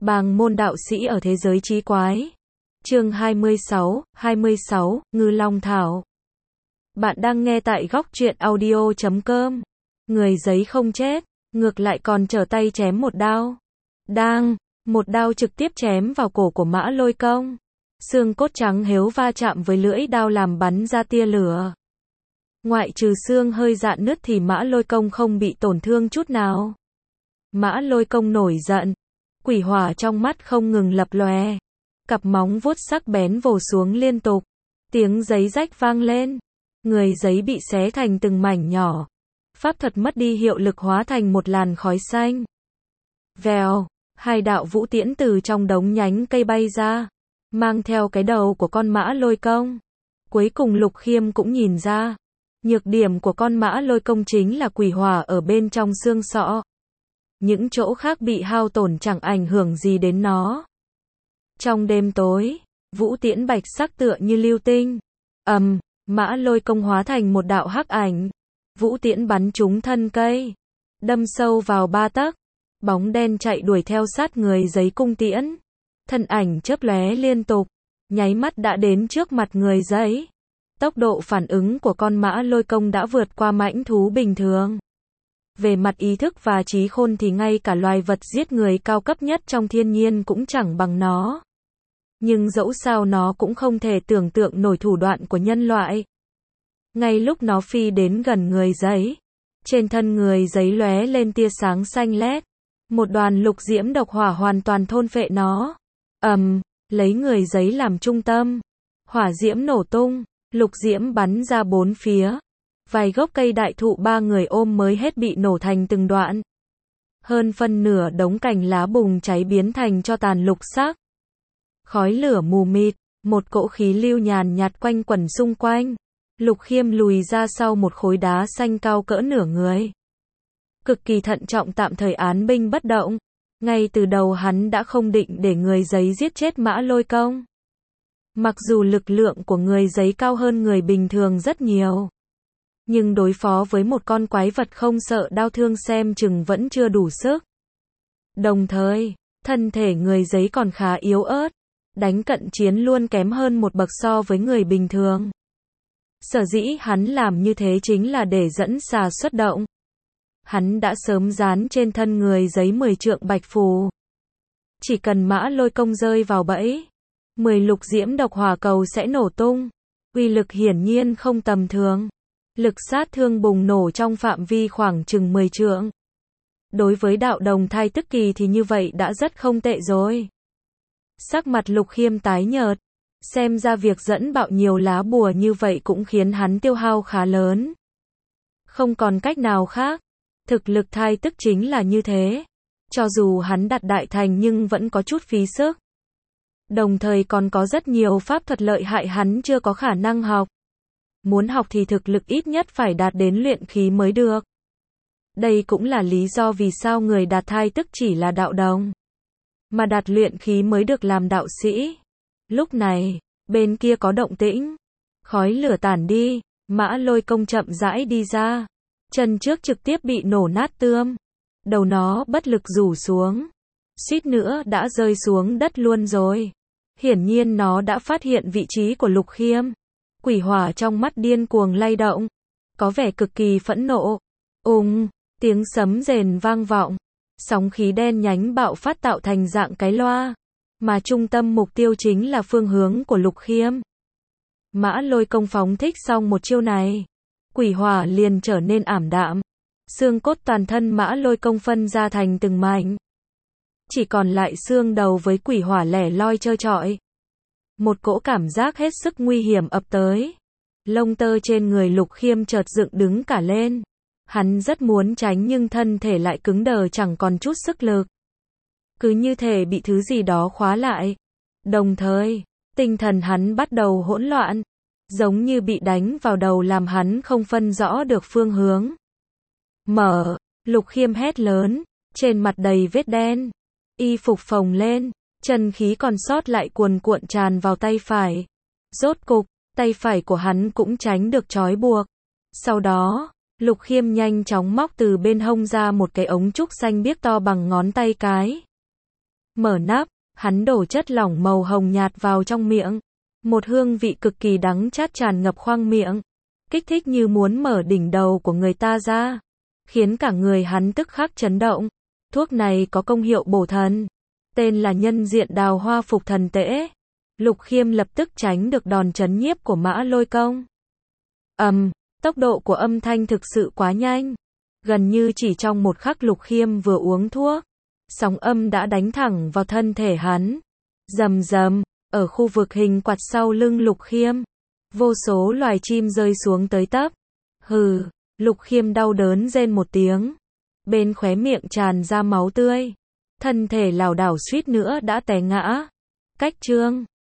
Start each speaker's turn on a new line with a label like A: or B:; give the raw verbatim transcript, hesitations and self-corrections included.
A: Bàng môn đạo sĩ ở thế giới trí quái. Chương hai mươi sáu, hai mươi sáu, Ngư Long Thảo. Bạn đang nghe tại góc truyện audio chấm com. Người giấy không chết, ngược lại còn trở tay chém một đao. Đang, một đao trực tiếp chém vào cổ của Mã Lôi Công. Xương cốt trắng héo va chạm với lưỡi đao làm bắn ra tia lửa. Ngoại trừ xương hơi rạn nứt thì Mã Lôi Công không bị tổn thương chút nào. Mã Lôi Công nổi giận. Quỷ hỏa trong mắt không ngừng lập lòe. Cặp móng vuốt sắc bén vồ xuống liên tục. Tiếng giấy rách vang lên. Người giấy bị xé thành từng mảnh nhỏ. Pháp thuật mất đi hiệu lực hóa thành một làn khói xanh. Vèo, hai đạo vũ tiễn từ trong đống nhánh cây bay ra. Mang theo cái đầu của con Mã Lôi Công. Cuối cùng Lục Khiêm cũng nhìn ra. Nhược điểm của con Mã Lôi Công chính là quỷ hỏa ở bên trong xương sọ. Những chỗ khác bị hao tổn chẳng ảnh hưởng gì đến nó. Trong đêm tối, vũ tiễn bạch sắc tựa như lưu tinh. Ầm, um, Mã Lôi Công hóa thành một đạo hắc ảnh. Vũ tiễn bắn trúng thân cây, đâm sâu vào ba tấc. Bóng đen chạy đuổi theo sát người giấy cung tiễn. Thân ảnh chớp lóe liên tục, nháy mắt đã đến trước mặt người giấy. Tốc độ phản ứng của con Mã Lôi Công đã vượt qua mãnh thú bình thường. Về mặt ý thức và trí khôn thì ngay cả loài vật giết người cao cấp nhất trong thiên nhiên cũng chẳng bằng nó. Nhưng dẫu sao nó cũng không thể tưởng tượng nổi thủ đoạn của nhân loại. Ngay lúc nó phi đến gần người giấy, trên thân người giấy lóe lên tia sáng xanh lét. Một đoàn lục diễm độc hỏa hoàn toàn thôn phệ nó. Ầm, um, lấy người giấy làm trung tâm. Hỏa diễm nổ tung, lục diễm bắn ra bốn phía. Vài gốc cây đại thụ ba người ôm mới hết bị nổ thành từng đoạn. Hơn phân nửa đống cành lá bùng cháy biến thành tro tàn lục sắc. Khói lửa mù mịt, một cỗ khí lưu nhàn nhạt quanh quẩn xung quanh. Lục Khiêm lùi ra sau một khối đá xanh cao cỡ nửa người. Cực kỳ thận trọng tạm thời án binh bất động. Ngay từ đầu hắn đã không định để người giấy giết chết Mã Lôi Công. Mặc dù lực lượng của người giấy cao hơn người bình thường rất nhiều. Nhưng đối phó với một con quái vật không sợ đau thương xem chừng vẫn chưa đủ sức. Đồng thời, thân thể người giấy còn khá yếu ớt. Đánh cận chiến luôn kém hơn một bậc so với người bình thường. Sở dĩ hắn làm như thế chính là để dẫn xà xuất động. Hắn đã sớm dán trên thân người giấy mười trượng bạch phù. Chỉ cần Mã Lôi Công rơi vào bẫy, mười lục diễm độc hỏa cầu sẽ nổ tung. Uy lực hiển nhiên không tầm thường. Lực sát thương bùng nổ trong phạm vi khoảng chừng mười trượng. Đối với đạo đồng thai tức kỳ thì như vậy đã rất không tệ rồi. Sắc mặt Lục Khiêm tái nhợt. Xem ra việc dẫn bạo nhiều lá bùa như vậy cũng khiến hắn tiêu hao khá lớn. Không còn cách nào khác. Thực lực thai tức chính là như thế. Cho dù hắn đạt đại thành nhưng vẫn có chút phí sức. Đồng thời còn có rất nhiều pháp thuật lợi hại hắn chưa có khả năng học. Muốn học thì thực lực ít nhất phải đạt đến luyện khí mới được. Đây cũng là lý do vì sao người đạt thai tức chỉ là đạo đồng. Mà đạt luyện khí mới được làm đạo sĩ. Lúc này, bên kia có động tĩnh. Khói lửa tản đi, Mã Lôi Công chậm rãi đi ra. Chân trước trực tiếp bị nổ nát tươm. Đầu nó bất lực rủ xuống. Suýt nữa đã rơi xuống đất luôn rồi. Hiển nhiên nó đã phát hiện vị trí của Lục Khiêm. Quỷ hỏa trong mắt điên cuồng lay động. Có vẻ cực kỳ phẫn nộ. Ùng, tiếng sấm rền vang vọng. Sóng khí đen nhánh bạo phát tạo thành dạng cái loa. Mà trung tâm mục tiêu chính là phương hướng của Lục Khiêm. Mã Lôi Công phóng thích xong một chiêu này. Quỷ hỏa liền trở nên ảm đạm. Xương cốt toàn thân Mã Lôi Công phân ra thành từng mảnh. Chỉ còn lại xương đầu với quỷ hỏa lẻ loi trơ trọi. Một cỗ cảm giác hết sức nguy hiểm ập tới. Lông tơ trên người Lục Khiêm chợt dựng đứng cả lên. Hắn rất muốn tránh nhưng thân thể lại cứng đờ chẳng còn chút sức lực. Cứ như thể bị thứ gì đó khóa lại. Đồng thời, tinh thần hắn bắt đầu hỗn loạn. Giống như bị đánh vào đầu làm hắn không phân rõ được phương hướng. Mở, Lục Khiêm hét lớn, trên mặt đầy vết đen. Y phục phồng lên, chân khí còn sót lại cuồn cuộn tràn vào tay phải. Rốt cục, tay phải của hắn cũng tránh được trói buộc. Sau đó, Lục Khiêm nhanh chóng móc từ bên hông ra một cái ống trúc xanh biếc to bằng ngón tay cái. Mở nắp, hắn đổ chất lỏng màu hồng nhạt vào trong miệng. Một hương vị cực kỳ đắng chát tràn ngập khoang miệng. Kích thích như muốn mở đỉnh đầu của người ta ra. Khiến cả người hắn tức khắc chấn động. Thuốc này có công hiệu bổ thần. Tên là nhân diện đào hoa phục thần tễ. Lục Khiêm lập tức tránh được đòn chấn nhiếp của Mã Lôi Công. Ầm, um, tốc độ của âm thanh thực sự quá nhanh. Gần như chỉ trong một khắc Lục Khiêm vừa uống thuốc, sóng âm đã đánh thẳng vào thân thể hắn. Rầm rầm, ở khu vực hình quạt sau lưng Lục Khiêm, vô số loài chim rơi xuống tới tấp. Hừ, Lục Khiêm đau đớn rên một tiếng. Bên khóe miệng tràn ra máu tươi. Thân thể lảo đảo suýt nữa đã té ngã. Cách chương